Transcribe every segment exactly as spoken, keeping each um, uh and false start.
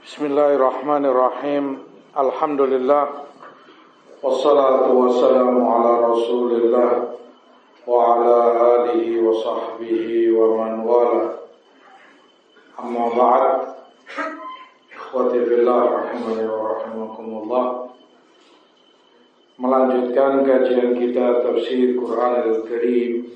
Bismillahirrahmanirrahim. Alhamdulillah. Wassalatu wassalamu ala Rasulillah wa ala alihi wa sahbihi wa man wala. Amma ba'd. Ikhwati fillah rahimani wa rahimakumullah. Melanjutkan kajian kita tafsir Quran Al-Karim,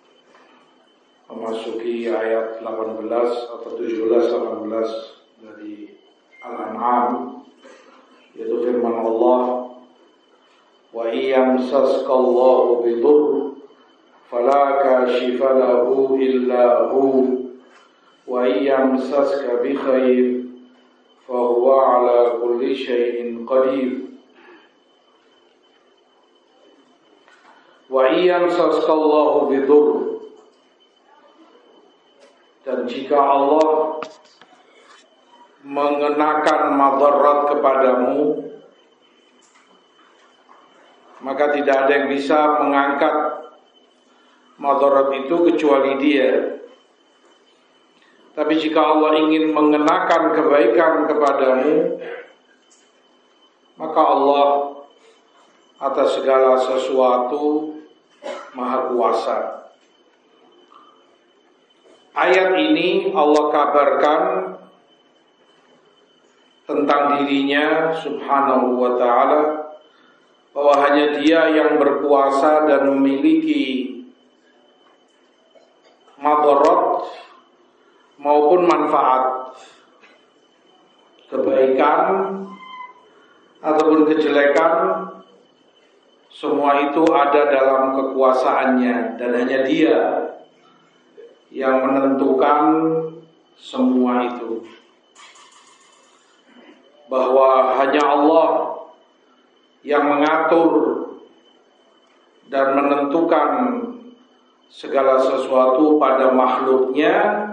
memasuki ayat delapan belas atau tujuh belas delapan belas dari Al-An'am, yaitu firman Allah, wa iyamsaska Allahu bidurr fala kashifa lahu illa hu wa iyamsaska bikhair fa huwa ala kulli syai'in qadir. Wa iyamsaska Allahu bidurr, dan jika Allah mengenakan madarat kepadamu, maka tidak ada yang bisa mengangkat madarat itu kecuali Dia. Tapi jika Allah ingin mengenakan kebaikan kepadamu, maka Allah atas segala sesuatu Maha Kuasa. Ayat ini Allah kabarkan tentang dirinya subhanahu wa ta'ala, bahwa hanya Dia yang berkuasa dan memiliki madarat maupun manfaat, kebaikan ataupun kejelekan, semua itu ada dalam kekuasaannya, dan hanya Dia yang menentukan semua itu. Bahwa hanya Allah yang mengatur dan menentukan segala sesuatu pada makhluknya,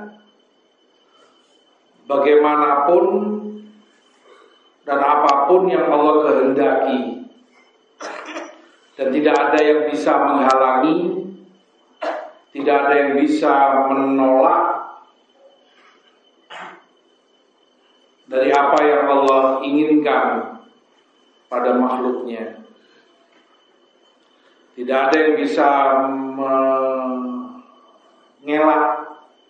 bagaimanapun dan apapun yang Allah kehendaki, dan tidak ada yang bisa menghalangi, tidak ada yang bisa menolak dari apa yang Allah inginkan pada makhluknya. Tidak ada yang bisa mengelak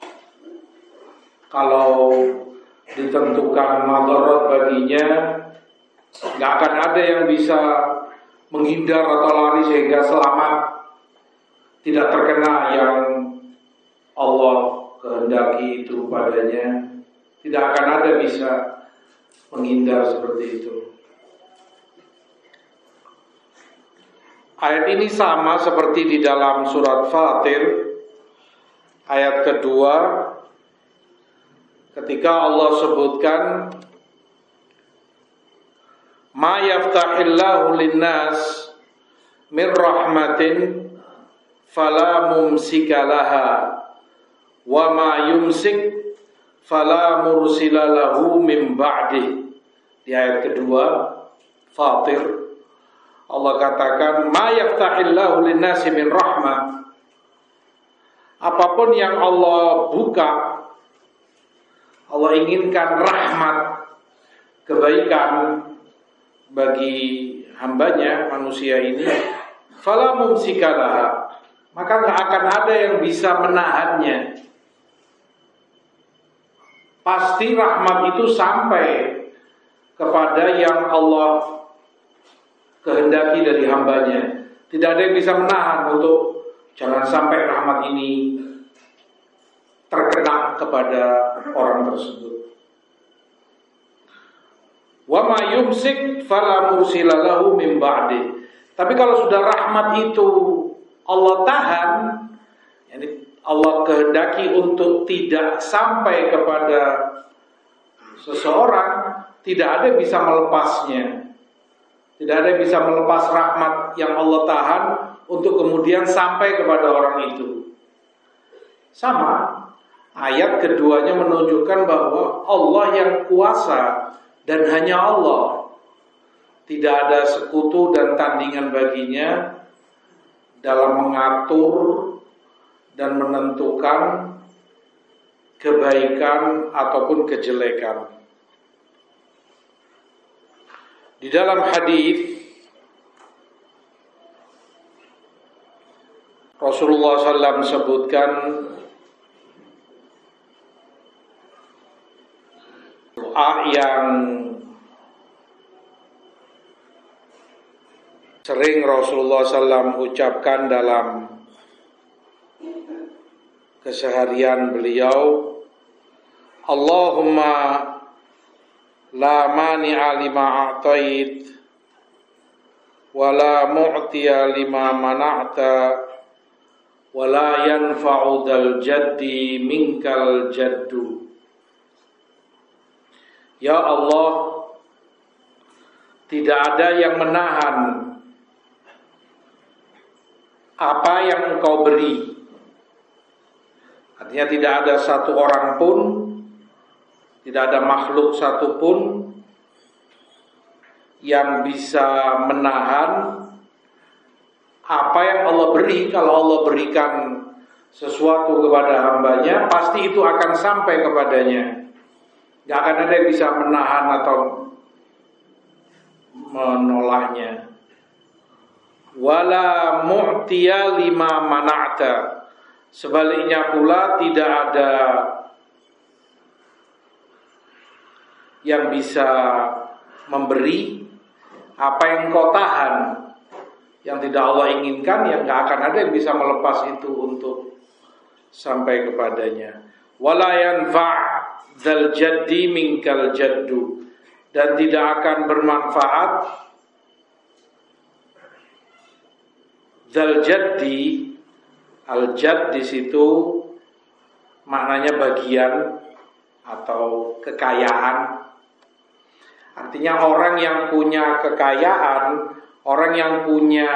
kalau ditentukan madarat baginya. Gak akan ada yang bisa menghindar atau lari sehingga selamat, tidak terkena yang Allah kehendaki itu padanya. Tidak akan ada bisa menghindar seperti itu. Ayat ini sama seperti di dalam surat Fatir ayat kedua, ketika Allah sebutkan, ma yaftahillahu linnas min rahmatin fala mumsika laha wa ma yumsik fala mursila lahu min ba'di. Di ayat kedua Fatir, Allah katakan, ma yaftahillahu linnasi min rahmah, apapun yang Allah buka, Allah inginkan rahmat, kebaikan bagi hambanya, manusia ini, fala mumsika laha, maka gak akan ada yang bisa menahannya. Pasti rahmat itu sampai kepada yang Allah kehendaki dari hambanya. Tidak ada yang bisa menahan untuk jangan sampai rahmat ini terkena kepada orang tersebut. Wa ma yumsik fala mursila lahu min ba'di. Tapi kalau sudah rahmat itu Allah tahan, yani Allah kehendaki untuk tidak sampai kepada seseorang, tidak ada yang bisa melepasnya. Tidak ada yang bisa melepas rahmat yang Allah tahan untuk kemudian sampai kepada orang itu. Sama, ayat keduanya menunjukkan bahwa Allah yang kuasa dan hanya Allah. Tidak ada sekutu dan tandingan baginya dalam mengatur dan menentukan kebaikan ataupun kejelekan. Di dalam hadis Rasulullah shallallahu alaihi wasallam sebutkan doa yang sering Rasulullah shallallahu alaihi wasallam ucapkan dalam keseharian beliau. Allahumma la mani'a lima a'tait wa la mu'tiya lima mana'ta wa la yanfa'u dzal jaddi minkal jaddu. Ya Allah, tidak ada yang menahan apa yang Engkau beri. Artinya tidak ada satu orang pun, tidak ada makhluk satupun yang bisa menahan apa yang Allah beri. Kalau Allah berikan sesuatu kepada hambanya, pasti itu akan sampai kepadanya. Gak akan ada yang bisa menahan atau menolaknya. Wala mu'tiya lima mana'ta. Sebaliknya pula tidak ada yang bisa memberi apa yang kau tahan, yang tidak Allah inginkan, yang gak akan ada yang bisa melepas itu untuk sampai kepadanya. Wala yanfa' dzal jaddi minkal jaddu. Dan tidak akan bermanfaat dzal jaddi. Al-jad di situ maknanya bagian atau kekayaan. Artinya orang yang punya kekayaan, orang yang punya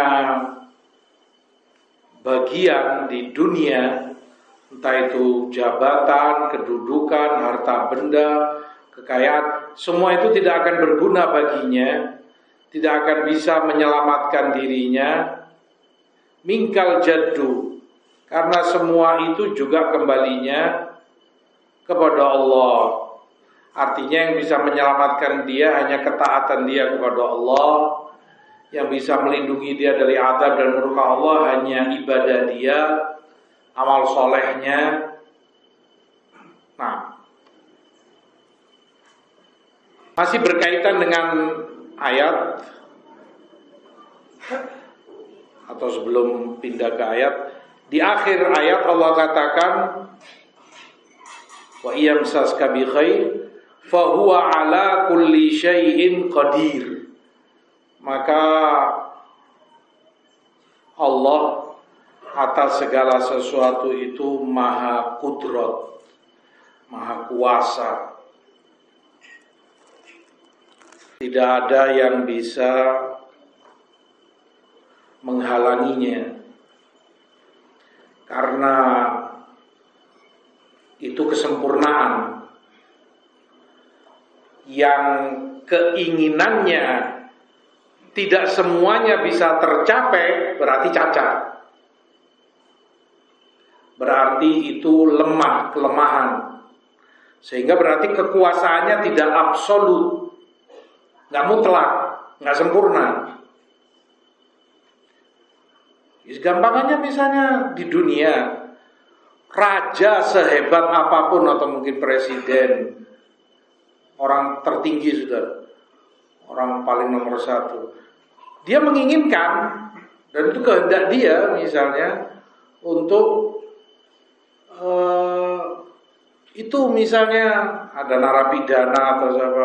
bagian di dunia, entah itu jabatan, kedudukan, harta benda, kekayaan, semua itu tidak akan berguna baginya, tidak akan bisa menyelamatkan dirinya. Minkal jaddu, karena semua itu juga kembalinya kepada Allah. Artinya yang bisa menyelamatkan dia hanya ketaatan dia kepada Allah. Yang bisa melindungi dia dari azab dan murka Allah hanya ibadah dia, amal solehnya. Nah, masih berkaitan dengan ayat, atau sebelum pindah ke ayat, di akhir ayat Allah katakan, wa iyamsaska bi khair fa huwa ala kulli syai'in qadir. Maka Allah atas segala sesuatu itu maha kudrat, maha kuasa. Tidak ada yang bisa menghalanginya. Karena itu kesempurnaan yang keinginannya tidak semuanya bisa tercapai, berarti cacat. Berarti itu lemah, kelemahan. Sehingga berarti kekuasaannya tidak absolut, nggak mutlak, nggak sempurna. Gampangannya misalnya di dunia, raja sehebat apapun atau mungkin presiden, orang tertinggi sudah, orang paling nomor satu, dia menginginkan, dan itu kehendak dia misalnya untuk uh, itu misalnya ada narapidana atau siapa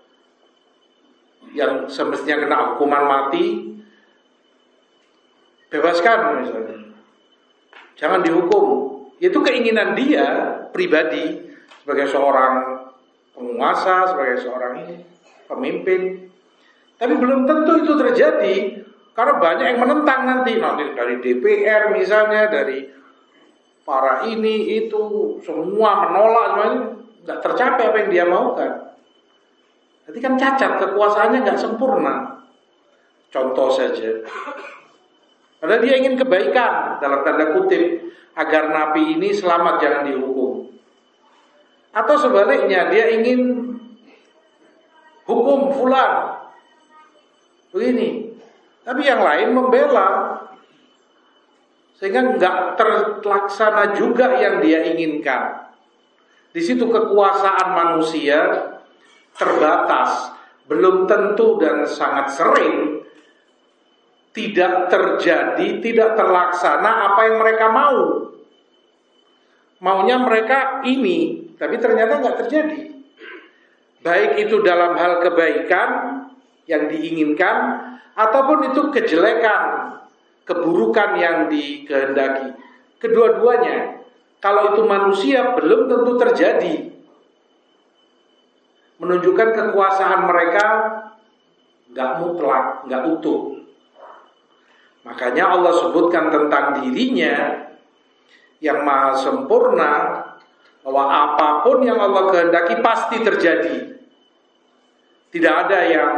yang semestinya kena hukuman mati, bebaskan misalnya, jangan dihukum. Itu keinginan dia pribadi sebagai seorang penguasa, sebagai seorang ini pemimpin. Tapi belum tentu itu terjadi, karena banyak yang menentang nanti, nanti dari D P R misalnya, dari para ini itu semua menolak, semuanya nggak tercapai apa yang dia maukan. Jadi kan cacat, kekuasaannya nggak sempurna. Contoh saja. Padahal dia ingin kebaikan dalam tanda kutip agar napi ini selamat, jangan dihukum. Atau sebaliknya dia ingin hukum fulan begini. Tapi yang lain membela, sehingga nggak terlaksana juga yang dia inginkan. Di situ kekuasaan manusia terbatas, belum tentu dan sangat sering tidak terjadi, tidak terlaksana apa yang mereka mau. Maunya mereka ini, tapi ternyata nggak terjadi. Baik itu dalam hal kebaikan yang diinginkan, ataupun itu kejelekan, keburukan yang dikehendaki. Kedua-duanya, kalau itu manusia belum tentu terjadi. Menunjukkan kekuasaan mereka nggak mutlak, nggak utuh. Makanya Allah sebutkan tentang dirinya yang maha sempurna, bahwa apapun yang Allah kehendaki pasti terjadi. Tidak ada yang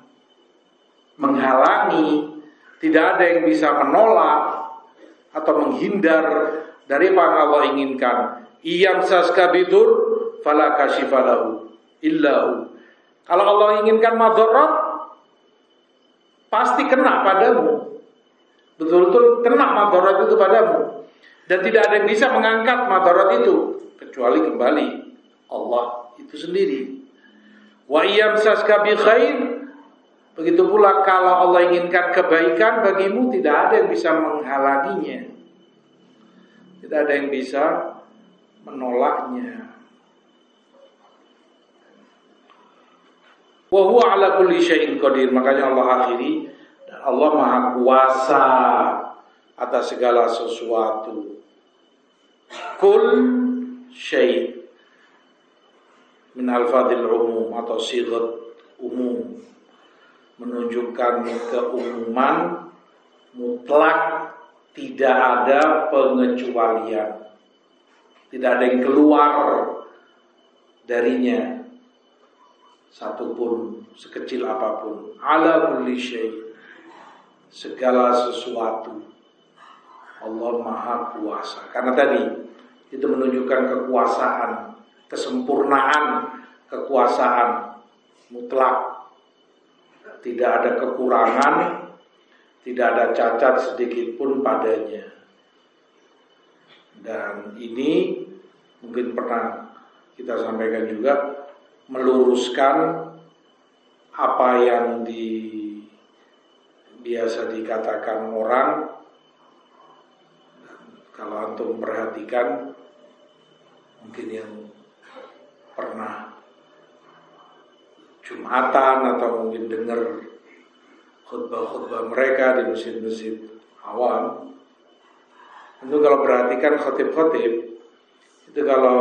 menghalangi, tidak ada yang bisa menolak atau menghindar dari apa yang Allah inginkan. Iyam saskabidur fala kashifalahu illahu. Kalau Allah inginkan madharat, pasti kena padamu. Betul-betul kena madharat itu padamu. Dan tidak ada yang bisa mengangkat madharat itu kecuali kembali Allah itu sendiri. Wa iyamsaska bi khair, begitu pula kalau Allah inginkan kebaikan bagimu, tidak ada yang bisa menghalanginya. Tidak ada yang bisa menolaknya. Wa huwa ala kulli syai'in qadir. Makanya Allah akhiri, Allah Maha Kuasa atas segala sesuatu. Kul syai' min alfadil umum atau sighat umum, menunjukkan keumuman mutlak, tidak ada pengecualian, tidak ada yang keluar darinya satupun sekecil apapun. Ala kulli syai', segala sesuatu. Allah Maha Kuasa. Karena tadi itu menunjukkan kekuasaan, kesempurnaan kekuasaan mutlak. Tidak ada kekurangan, tidak ada cacat sedikit pun padanya. Dan ini mungkin pernah kita sampaikan juga, meluruskan apa yang di biasa dikatakan orang. Kalau antum perhatikan, mungkin yang pernah Jumatan atau mungkin dengar khutbah-khutbah mereka di masjid-masjid awam, itu kalau perhatikan khotib-khotib, itu kalau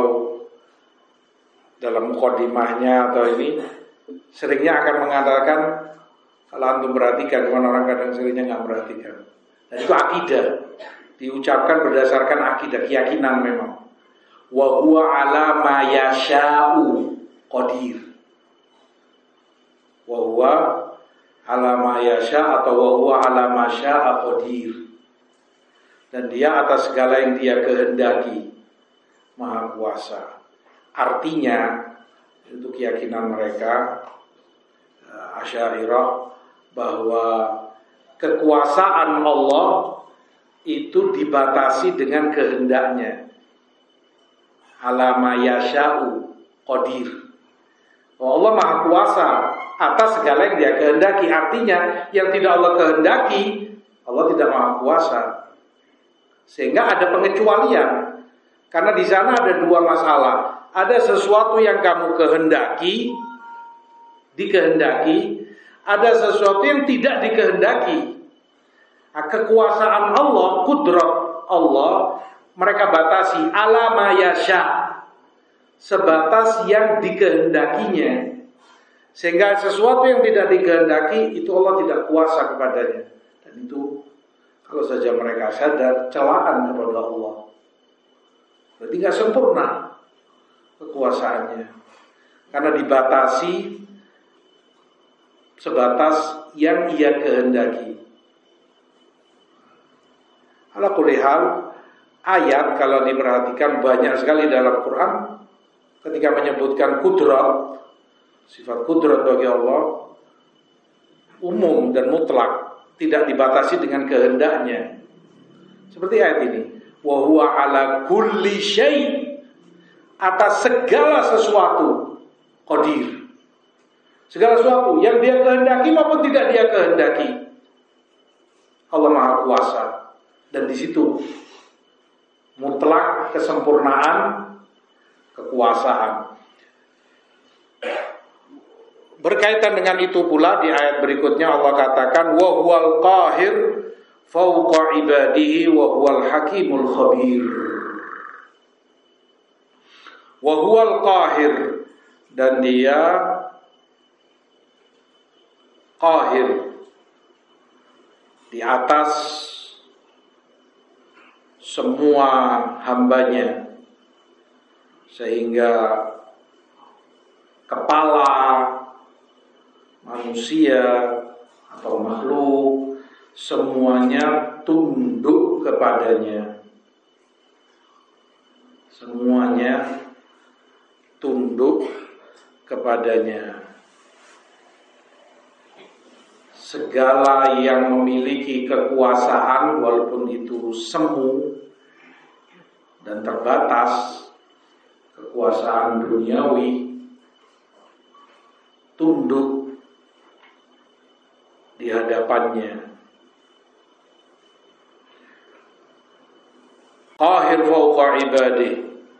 dalam mukadimahnya atau ini seringnya akan mengatakan, kalau antum perhatikan, cuma orang kadang seringnya nggak perhatikan, dan itu akidah, diucapkan berdasarkan akidah, keyakinan memang. Wa huwa ala ma yasha'u qadir. Wa huwa ala ma yasha' atau wa huwa ala ma sya'a qadir. Dan dia atas segala yang dia kehendaki Maha Kuasa. Artinya, itu keyakinan mereka Asy'ariyah, bahwa kekuasaan Allah itu dibatasi dengan kehendaknya. Ala ma yasha'u qadir. Allah Maha Kuasa atas segala yang dia kehendaki. Artinya yang tidak Allah kehendaki, Allah tidak Maha Kuasa. Sehingga ada pengecualian. Karena di sana ada dua masalah. Ada sesuatu yang kamu kehendaki, dikehendaki, ada sesuatu yang tidak dikehendaki. Nah, kekuasaan Allah, kudrat Allah, mereka batasi ala ma yasha, sebatas yang dikehendakinya. Sehingga sesuatu yang tidak dikehendaki itu Allah tidak kuasa kepadanya. Dan itu kalau saja mereka sadar, celaan kepada Allah. Berarti gak sempurna kekuasaannya, karena dibatasi sebatas yang ia kehendaki. Ala kulli hal, ayat kalau diperhatikan banyak sekali dalam Quran ketika menyebutkan kudrat, sifat kudrat bagi Allah, umum dan mutlak, tidak dibatasi dengan kehendaknya. Seperti ayat ini, wa huwa ala kulli syai', atas segala sesuatu qadir. Segala sesuatu yang dia kehendaki maupun tidak dia kehendaki, Allah Maha Kuasa. Dan di situ mutlak kesempurnaan kekuasaan. Berkaitan dengan itu pula di ayat berikutnya Allah katakan wa huwal qahir fawqa ibadihi wa huwal hakimul khabir. Wa huwal qahir, dan dia qahir, di atas semua hambanya, sehingga kepala manusia atau makhluk semuanya tunduk kepadanya. Semuanya tunduk kepadanya. Segala yang memiliki kekuasaan, walaupun itu semu dan terbatas, kekuasaan duniawi, tunduk di hadapannya. Qahir fawqa ibadih,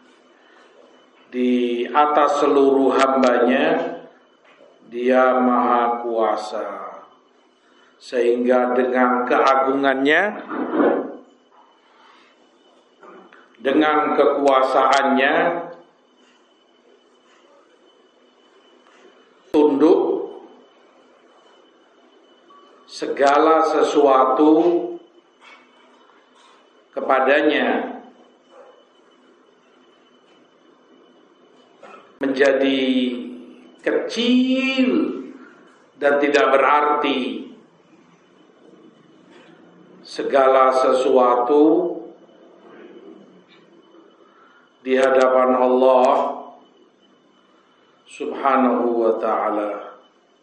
di atas seluruh hambanya dia maha kuasa, sehingga dengan keagungannya, dengan kekuasaannya, tunduk segala sesuatu kepadanya, menjadi kecil dan tidak berarti. Segala sesuatu di hadapan Allah Subhanahu wa ta'ala.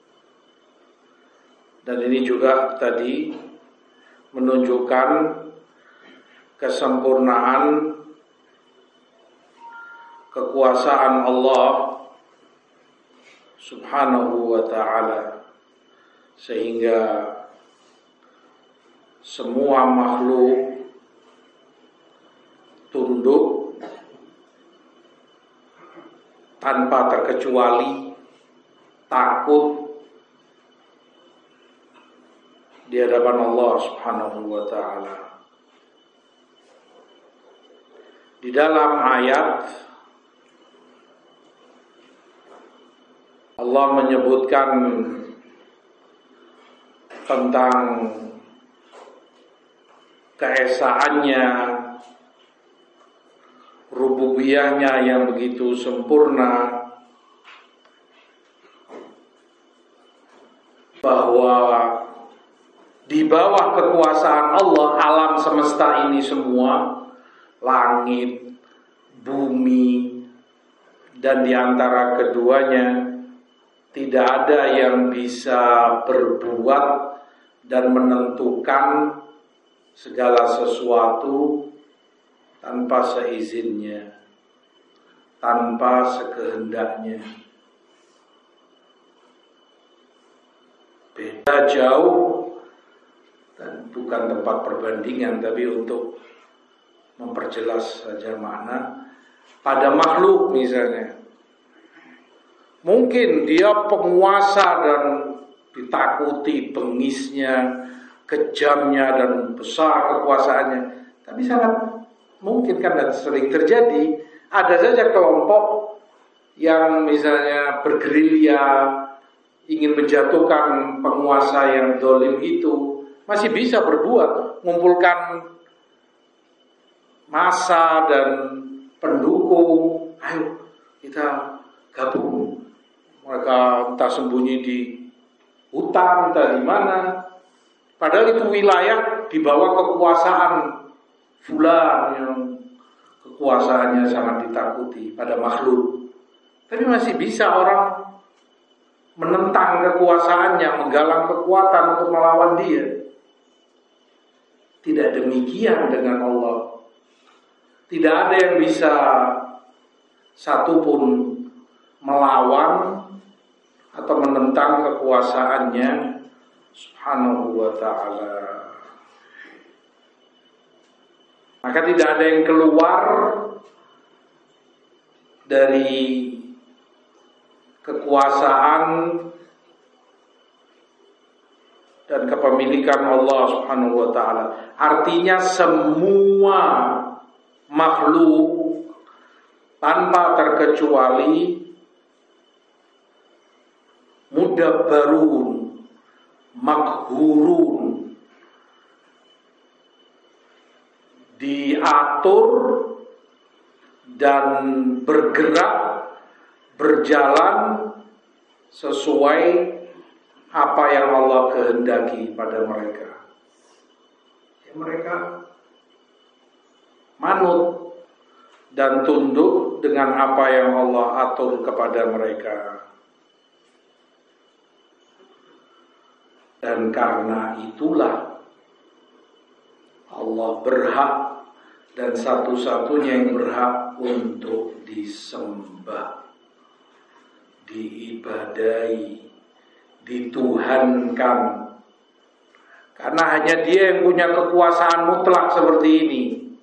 Dan ini juga tadi menunjukkan kesempurnaan kekuasaan Allah Subhanahu wa ta'ala, sehingga semua makhluk tunduk tanpa terkecuali, takut di hadapan Allah Subhanahu wa ta'ala. Di dalam ayat Allah menyebutkan tentang keesaannya, rububiyahnya yang begitu sempurna, bahwa di bawah kekuasaan Allah alam semesta ini semua, langit, bumi, dan di antara keduanya tidak ada yang bisa berbuat dan menentukan segala sesuatu tanpa seizinnya, tanpa sekehendaknya. Beda jauh, dan bukan tempat perbandingan, tapi untuk memperjelas saja makna. Pada makhluk misalnya, mungkin dia penguasa dan ditakuti, bengisnya, kejamnya dan besar kekuasaannya, tapi sangat mungkin kan, dan sering terjadi, ada saja kelompok yang misalnya bergerilya ingin menjatuhkan penguasa yang zalim itu, masih bisa berbuat, mengumpulkan massa dan pendukung, ayo kita gabung. Mereka entah sembunyi di hutan, entah di mana, padahal itu wilayah di bawah kekuasaan fulan yang kekuasaannya sangat ditakuti pada makhluk. Tapi masih bisa orang menentang kekuasaannya, menggalang kekuatan untuk melawan dia. Tidak demikian dengan Allah. Tidak ada yang bisa satupun melawan atau menentang kekuasaannya Subhanahu wa ta'ala. Maka tidak ada yang keluar dari kekuasaan dan kepemilikan Allah Subhanahu wa ta'ala. Artinya semua makhluk tanpa terkecuali mudabbarun, makhurun, diatur dan bergerak, berjalan sesuai apa yang Allah kehendaki pada mereka. Ya, mereka manut dan tunduk dengan apa yang Allah atur kepada mereka. Dan karena itulah Allah berhak dan satu-satunya yang berhak untuk disembah, diibadahi, dituhankan. Karena hanya Dia yang punya kekuasaan mutlak seperti ini,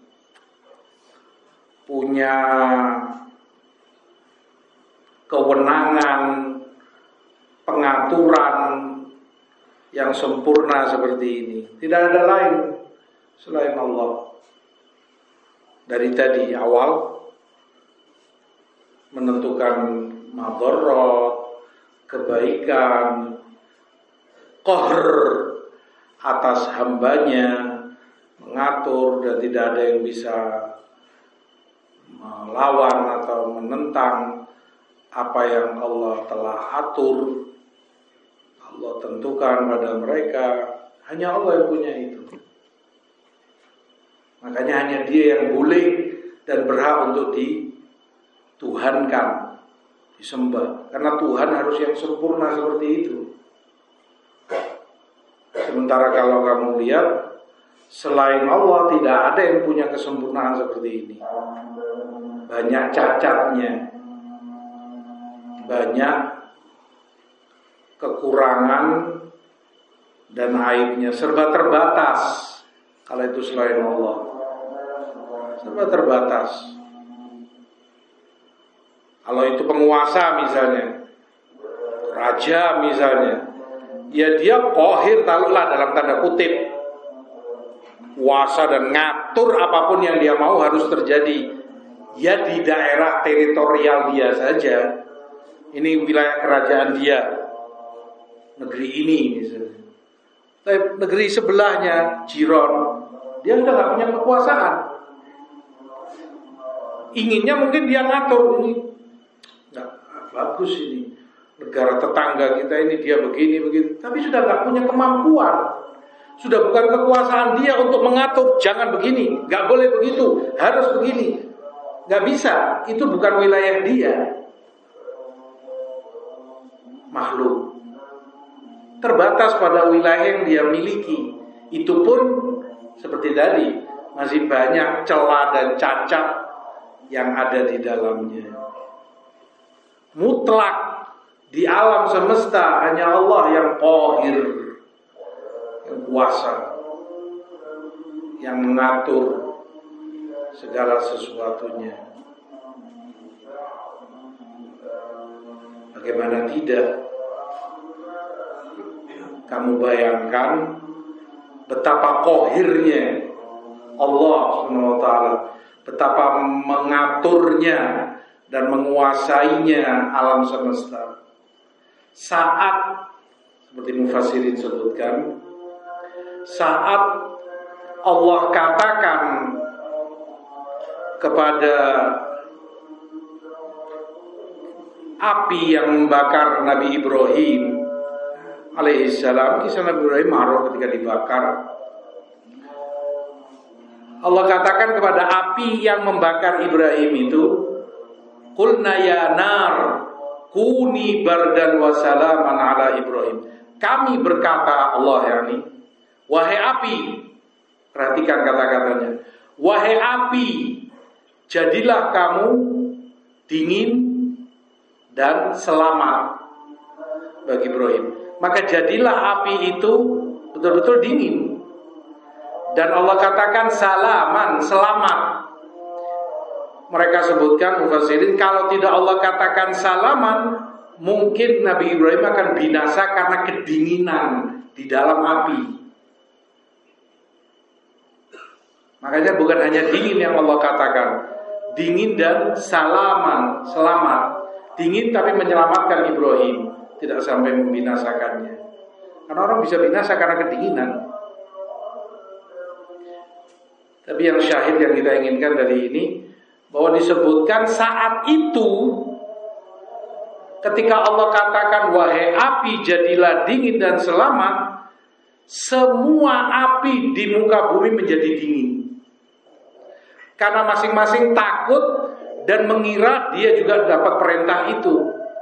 punya kewenangan pengaturan yang sempurna seperti ini. Tidak ada lain selain Allah. Dari tadi awal menentukan madharat, kebaikan, qahr atas hambanya, mengatur dan tidak ada yang bisa melawan atau menentang apa yang Allah telah atur, Allah tentukan pada mereka. Hanya Allah yang punya itu. Makanya hanya Dia yang boleh dan berhak untuk dituhankan, disembah. Karena Tuhan harus yang sempurna seperti itu. Sementara kalau kamu lihat, selain Allah tidak ada yang punya kesempurnaan seperti ini. Banyak cacatnya, banyak kekurangan dan aibnya, serba terbatas. Kalau itu selain Allah, serba terbatas. Kalau itu penguasa misalnya, raja misalnya, ya dia qahir taruhlah dalam tanda kutip, kuasa dan ngatur apapun yang dia mau harus terjadi. Ya di daerah teritorial dia saja. Ini wilayah kerajaan dia, negeri ini misalnya. Tapi negeri sebelahnya, jiron, dia sudah nggak punya kekuasaan. Inginnya mungkin dia ngatur ini, nggak bagus ini negara tetangga kita ini dia begini begitu, tapi sudah nggak punya kemampuan, sudah bukan kekuasaan dia untuk mengatur. Jangan begini, nggak boleh begitu, harus begini, nggak bisa. Itu bukan wilayah dia. Makhluk terbatas pada wilayah yang dia miliki. Itu pun seperti tadi, masih banyak celah dan cacat yang ada di dalamnya. Mutlak di alam semesta hanya Allah yang qahir, yang kuasa, yang mengatur segala sesuatunya. Bagaimana tidak? Kamu bayangkan betapa qahirnya Allah subhanahu wa taala, betapa mengaturnya dan menguasainya alam semesta. Saat seperti mufassirin sebutkan, saat Allah katakan kepada api yang membakar Nabi Ibrahim alaihissalam, kisah Nabi Ibrahim marah ketika dibakar. Allah katakan kepada api yang membakar Ibrahim itu, qulna ya nar kuni bardan wa salaman ala Ibrahim. Kami berkata, Allah yakni, wahai api, perhatikan kata-katanya, wahai api, jadilah kamu dingin dan selamat bagi Ibrahim. Maka jadilah api itu betul-betul dingin. Dan Allah katakan salaman, selamat. Mereka sebutkan mufassirin, kalau tidak Allah katakan salaman, mungkin Nabi Ibrahim akan binasa karena kedinginan di dalam api. Makanya bukan hanya dingin yang Allah katakan, dingin dan salaman, selamat. Dingin tapi menyelamatkan Ibrahim, tidak sampai membinasakannya. Karena orang bisa binasa karena kedinginan. Tapi yang syahid yang kita inginkan dari ini, bahwa disebutkan saat itu, ketika Allah katakan wahai api jadilah dingin dan selamat, semua api di muka bumi menjadi dingin. Karena masing-masing takut dan mengira dia juga dapat perintah itu.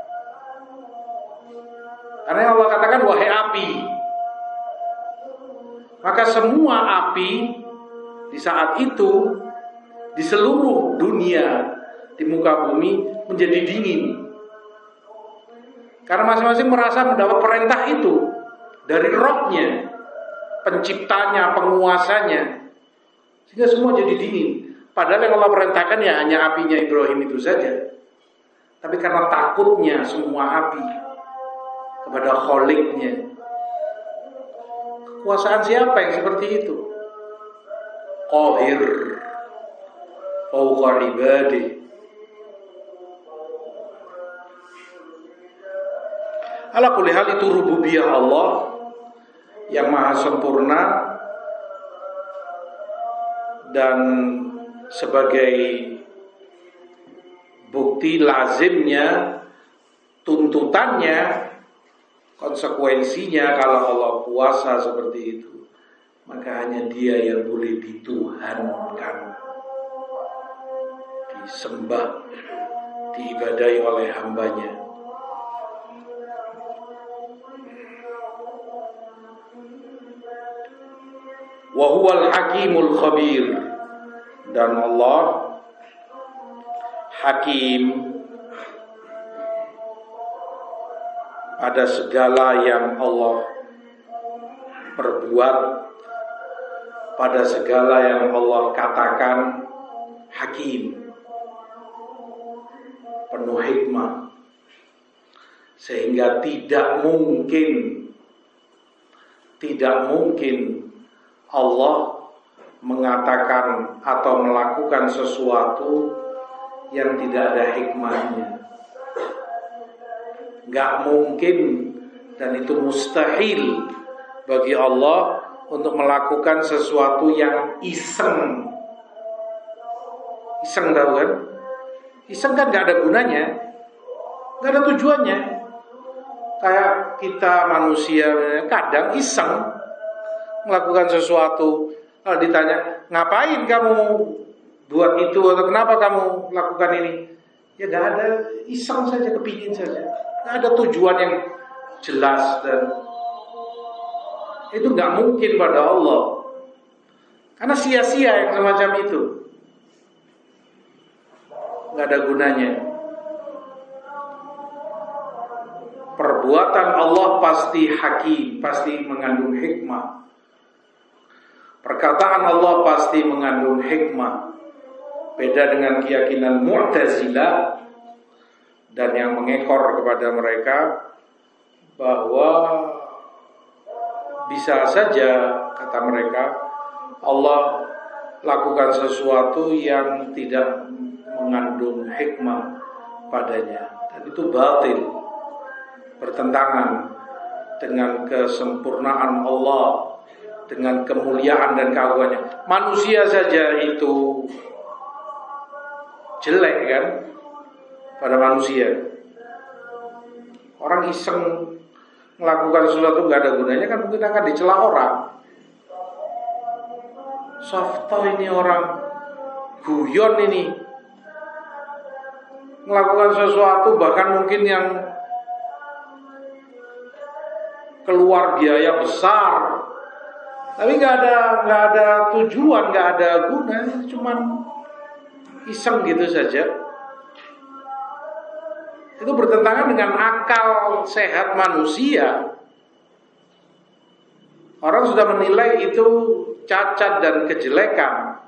Karena Allah katakan wahai api, maka semua api di saat itu di seluruh dunia di muka bumi menjadi dingin. Karena masing-masing merasa mendapat perintah itu dari Rabb-nya, penciptanya, penguasanya, sehingga semua jadi dingin. Padahal yang Allah perintahkan ya hanya apinya Ibrahim itu saja. Tapi karena takutnya semua api kepada Kholiknya. Kekuasaan siapa yang seperti itu? Qahir fawqa ibadih. Ala kulli hal itu rububiyah Allah yang maha sempurna, dan sebagai bukti lazimnya, tuntutannya, konsekuensinya kalau Allah kuasa seperti itu, maka hanya Dia yang boleh dituhankan, disembah, diibadahi oleh hambanya. Wa huwal hakimul khabir, dan Allah hakim pada segala yang Allah perbuat, pada segala yang Allah katakan, hakim, penuh hikmah, sehingga tidak mungkin tidak mungkin Allah mengatakan atau melakukan sesuatu yang tidak ada hikmahnya. Gak mungkin, dan itu mustahil bagi Allah untuk melakukan sesuatu yang iseng. Iseng tahu kan? Iseng kan gak ada gunanya, gak ada tujuannya. Kayak kita manusia kadang iseng melakukan sesuatu, kalau ditanya ngapain kamu buat itu atau kenapa kamu lakukan ini, ya gak ada, iseng saja, kepingin saja, gak ada tujuan yang jelas, dan itu gak mungkin pada Allah, karena sia-sia yang semacam itu, gak ada gunanya. Perbuatan Allah pasti hakim, pasti mengandung hikmah. Perkataan Allah pasti mengandung hikmah. Beda dengan keyakinan Mu'tazilah dan yang mengekor kepada mereka, bahwa bisa saja, kata mereka, Allah lakukan sesuatu yang tidak mengandung hikmah padanya, dan itu batil, bertentangan dengan kesempurnaan Allah, dengan kemuliaan dan keagungannya. Manusia saja itu jelek kan pada manusia. Orang iseng melakukan sesuatu nggak ada gunanya kan mungkin akan dicela orang. Softo ini orang, guyon ini, melakukan sesuatu bahkan mungkin yang keluar biaya besar, tapi nggak ada nggak ada tujuan, nggak ada guna, cuman iseng gitu saja. Itu bertentangan dengan akal sehat manusia. Orang sudah menilai itu cacat dan kejelekan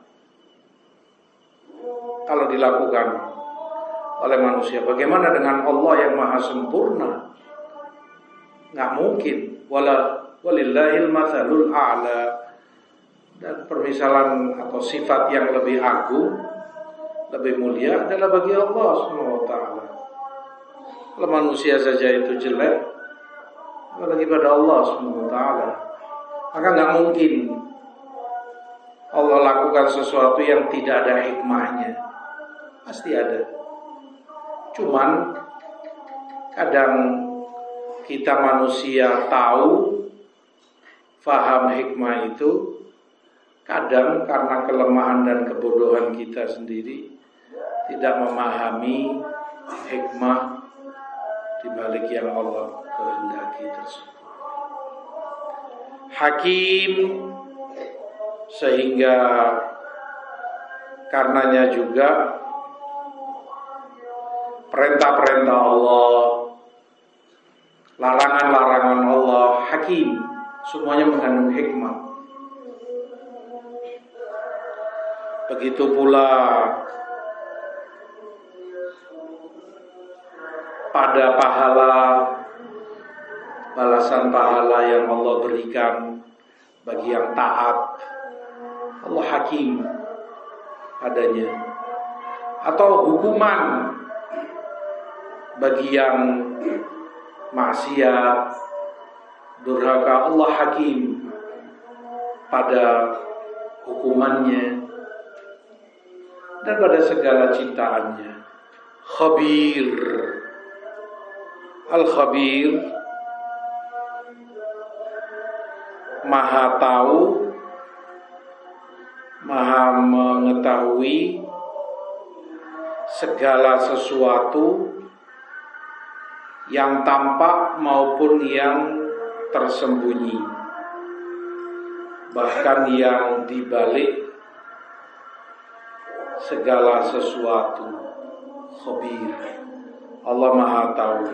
kalau dilakukan oleh manusia. Bagaimana dengan Allah yang maha sempurna? Nggak mungkin. Wala walillahil matsalul a'la. Dan permisalan atau sifat yang lebih agung, lebih mulia adalah bagi Allah subhanahu wa taala. Kalau manusia saja itu jelek, apalagi pada Allah subhanahu wa taala. Maka nggak mungkin Allah lakukan sesuatu yang tidak ada hikmahnya. Pasti ada. Cuman kadang kita manusia tahu, faham hikmah itu, kadang karena kelemahan dan kebodohan kita sendiri tidak memahami hikmah di balik yang Allah kehendaki tersebut. Hakim, sehingga karenanya juga perintah-perintah Allah, larangan-larangan Allah, hakim, semuanya mengandung hikmah. Begitu pula pada pahala, balasan pahala yang Allah berikan bagi yang taat, Allah hakim adanya. Atau hukuman bagi yang maksiat, durhaka, Allah hakim pada hukumannya dan pada segala ciptaannya. Khabir, Al-Khabir, maha tahu, maha mengetahui segala sesuatu yang tampak maupun yang tersembunyi, bahkan yang dibalik segala sesuatu. Khabir, Allah maha tahu.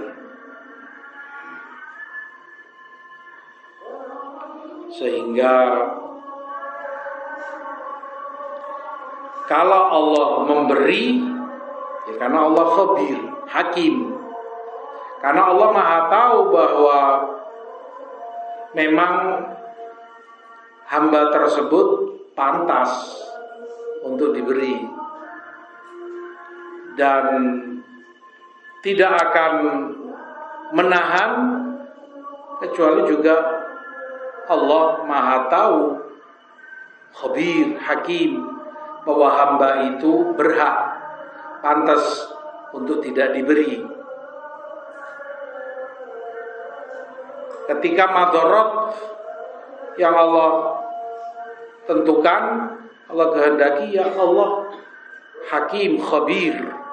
Sehingga kalau Allah memberi, ya karena Allah khabir, hakim. Karena Allah maha tahu bahwa memang hamba tersebut pantas untuk diberi dan tidak akan menahan, kecuali juga Allah maha tahu, khabir, hakim, bahwa hamba itu berhak, pantas untuk tidak diberi. Ketika madharat yang Allah tentukan, Allah kehendaki, ya Allah hakim, khabir.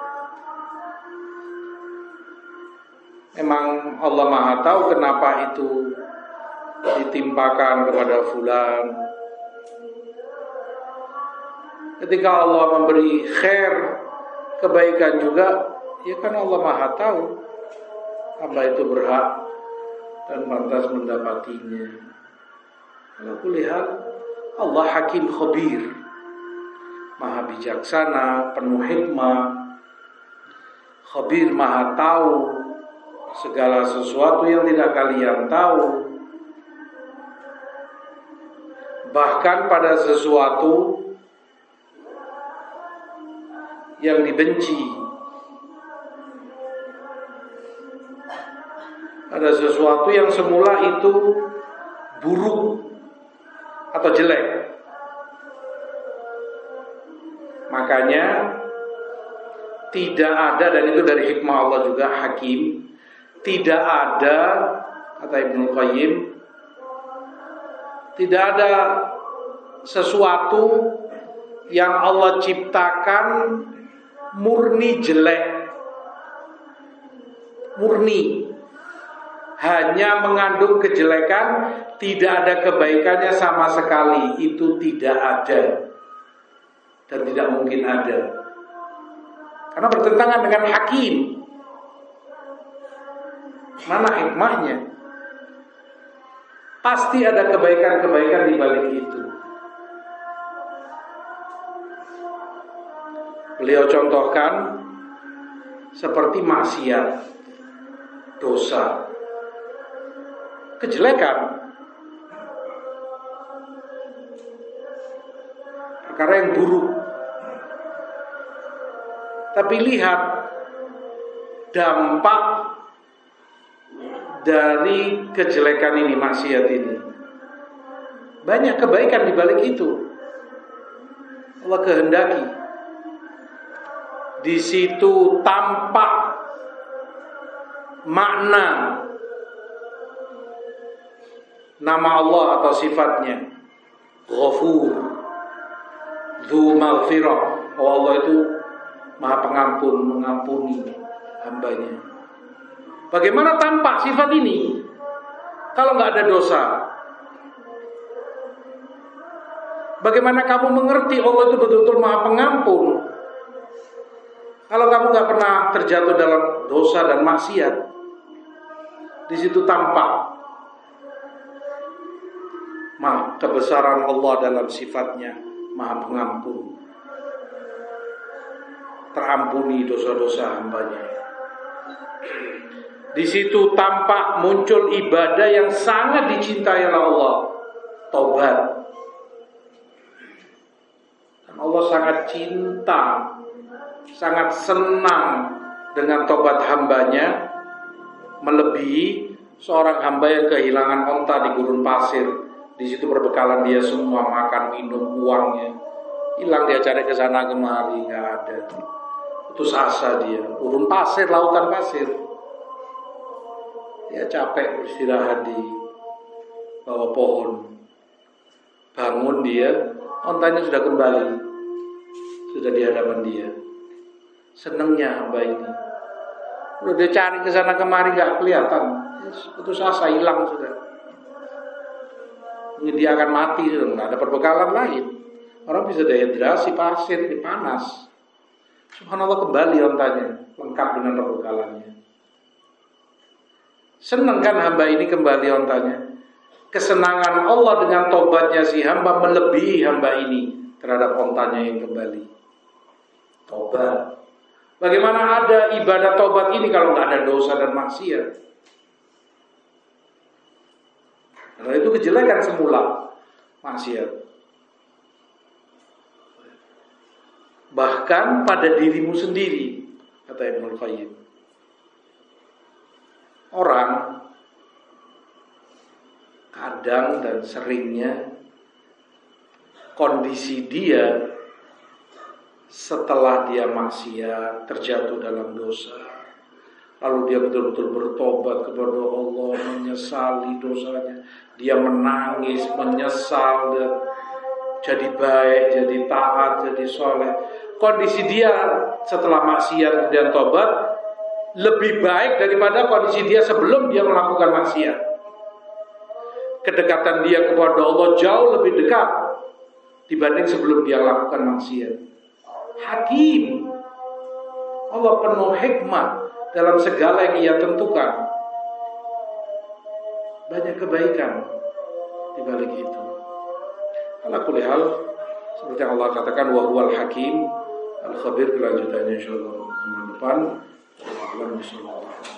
Memang Allah maha tahu kenapa itu ditimpakan kepada fulan. Ketika Allah memberi khair, kebaikan juga, ya kan Allah maha tahu hamba itu berhak dan pantas mendapatinya. Kalau kulihat Allah hakim khabir, maha bijaksana, penuh hikmah. Khabir, maha tahu segala sesuatu yang tidak kalian tahu, bahkan pada sesuatu yang dibenci, ada sesuatu yang semula itu buruk atau jelek. Makanya tidak ada, dan itu dari hikmah Allah juga, hakim, tidak ada, kata Ibnu Qayyim, tidak ada sesuatu yang Allah ciptakan murni jelek, murni, hanya mengandung kejelekan, tidak ada kebaikannya sama sekali. Itu tidak ada dan tidak mungkin ada, karena bertentangan dengan hakim. Mana hikmahnya? Pasti ada kebaikan-kebaikan di balik itu. Beliau contohkan seperti maksiat, dosa, kejelekan, perkara yang buruk. Tapi lihat dampak dari kejelekan ini, maksiat ini. Banyak kebaikan di balik itu. Allah kehendaki. Di situ tampak makna nama Allah atau sifatnya. Ghafur, Dzu Maghfirah. Oh, Allah itu Maha Pengampun, mengampuni hambanya. Bagaimana tampak sifat ini kalau nggak ada dosa? Bagaimana kamu mengerti Allah itu betul-betul Maha Pengampun kalau kamu nggak pernah terjatuh dalam dosa dan maksiat? Di situ tampak Maha kebesaran Allah dalam sifatnya, Maha Pengampun, terampuni dosa-dosa hambanya. Di situ tampak muncul ibadah yang sangat dicintai oleh Allah, taubat. Dan Allah sangat cinta, sangat senang dengan taubat hambanya, melebihi seorang hamba yang kehilangan onta di gurun pasir. Di situ berbekalan dia semua, makan, minum, uangnya hilang, dia cari ke sana kemari, nggak ada. Putus asa dia, gurun pasir, lautan pasir. Dia capek beristirahat di bawah pohon. Bangun dia, ontanya sudah kembali, sudah di hadapan dia. Senengnya hamba ini. Udah dia cari ke sana kemari nggak kelihatan, putus asa, hilang sudah. Ini dia akan mati, sudah nggak ada perbekalan lain. Orang bisa dehidrasi, pasir ini panas. Subhanallah, kembali ontanya, lengkap dengan perbekalannya. Senang kan hamba ini kembali ontanya. Kesenangan Allah dengan tobatnya si hamba melebihi hamba ini terhadap ontanya yang kembali. Tobat. Bagaimana ada ibadah tobat ini kalau nggak ada dosa dan maksiat? Karena itu kejelekan semula, maksiat. Bahkan pada dirimu sendiri, kata Ibnul Qayyim. Orang kadang dan seringnya kondisi dia setelah dia maksiat, terjatuh dalam dosa, lalu dia betul-betul bertobat kepada Allah, menyesali dosanya, dia menangis, menyesal, dan jadi baik, jadi taat, jadi soleh. Kondisi dia setelah maksiat dan tobat lebih baik daripada kondisi dia sebelum dia melakukan maksiat. Kedekatan dia kepada Allah jauh lebih dekat dibanding sebelum dia lakukan maksiat. Hakim. Allah penuh hikmah dalam segala yang ia tentukan. Banyak kebaikan di balik itu. Ala kulli hal, seperti yang Allah katakan, wa huwal hakim al-khabir, kelanjutannya insyaallah minggu depan. Alhamdulillah.